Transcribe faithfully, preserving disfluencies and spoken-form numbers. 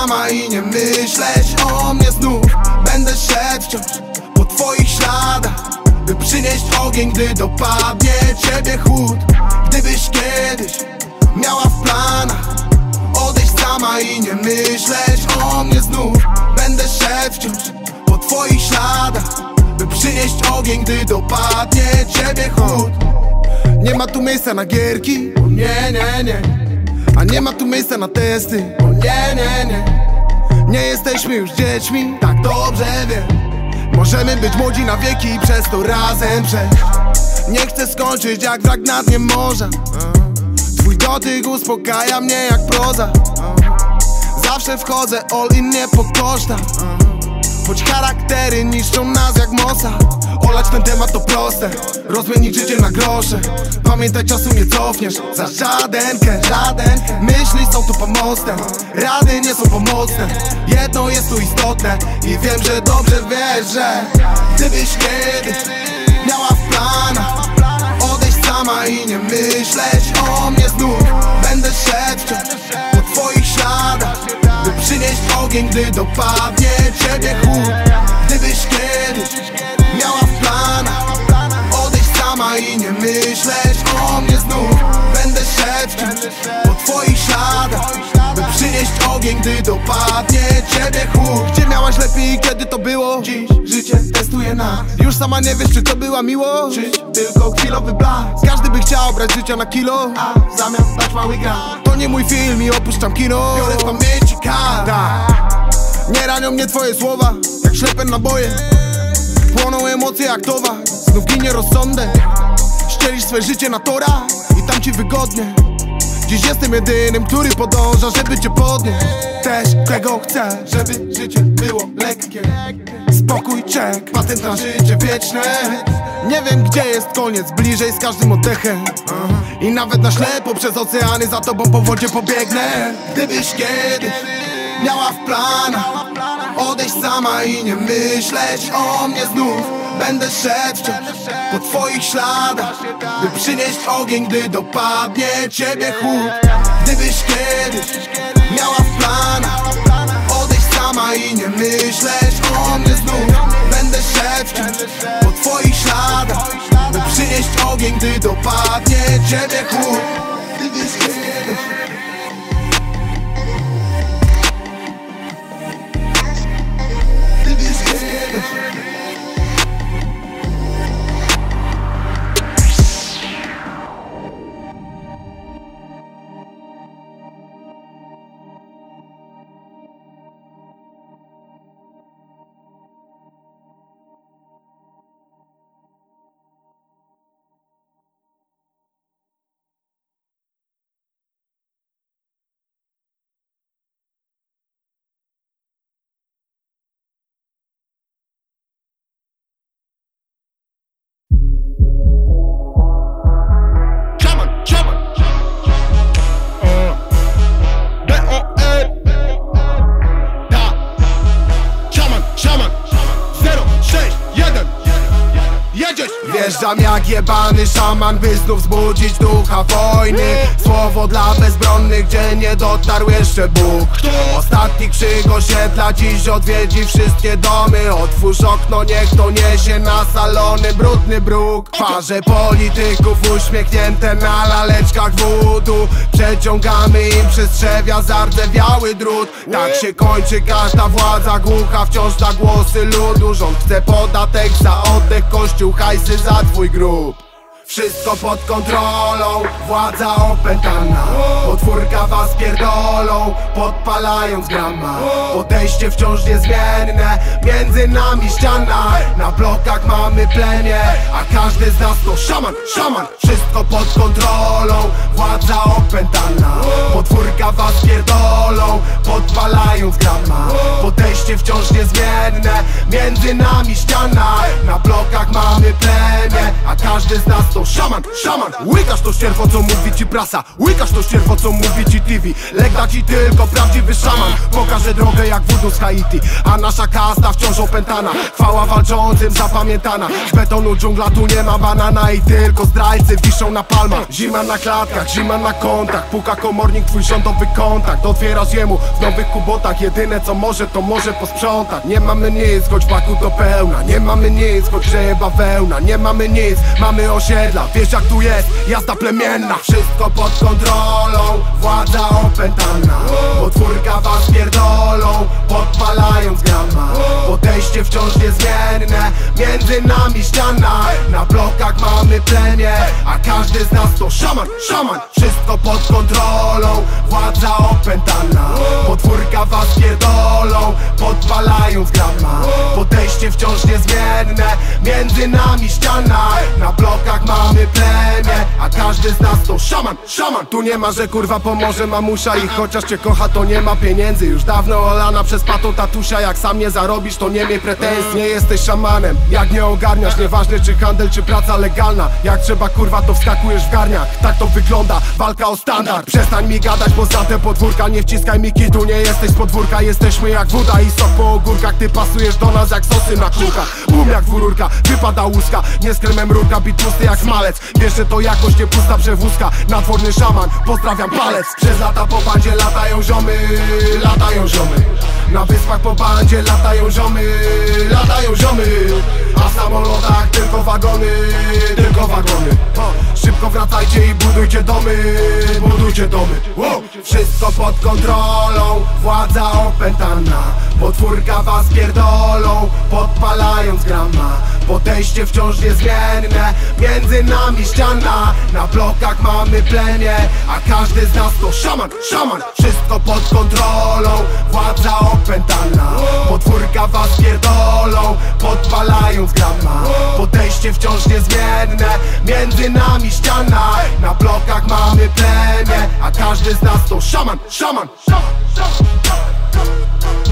sama i nie myśleć o mnie znów. Będę szedł wciąż po twoich śladach, by przynieść ogień, gdy dopadnie ciebie chłód. Gdybyś kiedyś miała w planach odejść sama i nie myśleć o mnie znów. Będę szedł wciąż po twoich śladach, by przynieść ogień, gdy dopadnie ciebie chłód. Nie ma tu miejsca na gierki, o nie, nie, nie. A nie ma tu miejsca na testy, o nie, nie, nie. Nie jesteśmy już dziećmi, tak dobrze wiem. Możemy być młodzi na wieki i przez to razem przejść. Nie chcę skończyć jak wrak na dnie morza. Twój dotyk uspokaja mnie jak proza. Zawsze wchodzę all in, nie po kosztach. Choć charaktery niszczą nas jak mosa. Olać ten temat to proste, rozmienić życie na grosze. Pamiętaj, czasu nie cofniesz za żadenkę, żadenkę. Myśli są tu pomostem, rady nie są pomocne. Jedno jest tu istotne i wiem, że dobrze wiesz, że gdybyś kiedyś miała w planach odejść sama i nie myśleć o mnie znów. Będę szedł wciąż po twoich śladach, by przynieść ogień, gdy dopadnie ciebie chłód. Gdybyś kiedyś miała w planach odejść sama i nie myśleć o mnie znów. Będę szedł wciąż po twoich śladach, by przynieść ogień, gdy dopadnie ciebie chłód. Gdzie miałaś lepiej i kiedy to było? Dziś życie testuje nas. Już sama nie wiesz, czy to była miłość, czy tylko chwilowy blask. Każdy by chciał brać życia na kilo, a w zamian dać mały gram. To nie mój film i opuszczam kino. Biorę z pamięci karta. Nie ranią mnie twoje słowa, jak ślepe naboje. Płoną emocje jak towar, znów ginie rozsądek. Ścielisz swe życie na torach i tam ci wygodnie. Dziś jestem jedynym, który podąża, żeby cię podnieść. Też tego chcę, żeby życie było lekkie. Spokój, czek, patent na życie wieczne. Nie wiem, gdzie jest koniec, bliżej z każdym oddechem. I nawet na ślepo przez oceany za tobą po wodzie pobiegnę. Gdybyś kiedyś miała w planach odejść sama i nie myśleć o mnie znów. Będę szedł wciąż po twoich śladach, by przynieść ogień, gdy dopadnie ciebie chłód. Gdybyś kiedyś miała w planach odejść sama i nie myśleć o mnie znów. Będę szedł wciąż po twoich śladach, by przynieść ogień, gdy dopadnie ciebie chłód. Gdybyś kiedyś wjeżdżam jak jebany szaman, by znów wzbudzić ducha wojny. Słowo dla bezbronnych, gdzie nie dotarł jeszcze Bóg. Ostatni krzyk osiedla dziś odwiedzi wszystkie domy. Otwórz okno, niech to niesie na salony brudny bruk. Twarze polityków uśmiechnięte na laleczkach wódu. Przeciągamy im przez trzewia zardzewiały drut. Tak się kończy każda władza głucha wciąż na głosy ludu. Rząd chce podatek za oddech, kościół hajsy za twój grób. Wszystko pod kontrolą, władza opętana. Potwórka was pierdolą, podpalając grama. Podejście wciąż niezmienne, między nami ściana. Na blokach mamy plemię, a każdy z nas to szaman, szaman. Wszystko pod kontrolą, władza opętana. Potwórka was pierdolą, podpalając grama. Podejście wciąż niezmienne, między nami ściana. Na blokach mamy plemię, a każdy każdy z nas to szaman, szaman. Łykasz to ścierwo, co mówi ci prasa, łykasz to ścierwo, co mówi ci T V. Legda ci tylko prawdziwy szaman, pokaże drogę jak voodoo z Haiti. A nasza kasta wciąż opętana, chwała walczącym zapamiętana. Z betonu dżungla, tu nie ma banana i tylko zdrajcy wiszą na palmach. Zima na klatkach, zima na kontach, puka komornik, twój rządowy kontakt. Otwierasz jemu w nowych kubotach, jedyne co może to może posprzątać. Nie mamy nic, choć baku do pełna, nie mamy nic, choć grzeje bawełna. Nie mamy nic, mamy osiedla, wiesz jak tu jest, jazda plemienna. Wszystko pod kontrolą, władza opętana. Potwórka was pierdolą, podpalając grama. Podejście wciąż niezmienne, między nami ściana. Na blokach mamy plemię, a każdy z nas to szaman, szaman. Wszystko pod kontrolą, władza opętana. Potwórka was pierdolą, podpalając grama. Podejście wciąż niezmienne, między nami ściana. Na blokach mamy plemię, a każdy z nas to szaman, szaman. Tu nie ma, że kurwa pomoże mamusia i chociaż cię kocha to nie ma pieniędzy. Już dawno olana przez pato tatusia, jak sam nie zarobisz to nie miej pretensji. Nie jesteś szamanem, jak nie ogarniasz, nieważne czy handel czy praca legalna. Jak trzeba kurwa to wskakujesz w garniach, tak to wygląda, walka o standard. Przestań mi gadać, bo za te podwórka nie wciskaj mi kitu. Nie jesteś z podwórka, jesteśmy jak woda i sok po ogórkach. Ty pasujesz do nas jak sosy na kulkach. Bum jak dwururka, wypada łuska, nie z kremem rurka, bit tłusty jak smalec. Wiesz, że to jakoś nie pusta przewózka. Nadworny szaman, pozdrawiam palec. Przez lata po bandzie latają ziomy, latają ziomy. Na wyspach po bandzie latają ziomy, latają ziomy. A w samolotach tylko wagony, tylko wagony. Szybko wracajcie i budujcie domy, budujcie domy. Wow. Wszystko pod kontrolą, władza opętana. Potwórka was pierdolą, podpalając grama. Podejście wciąż niezmienne, między nami ściana. Na blokach mamy plemię, a każdy z nas to szaman, szaman. Wszystko pod kontrolą, władza opętana. Potwórka was pierdolą, podpalając grama. Podejście wciąż niezmienne, między nami ściana. Na blokach mamy plemię, a każdy z nas to szaman, szaman, szaman, szaman.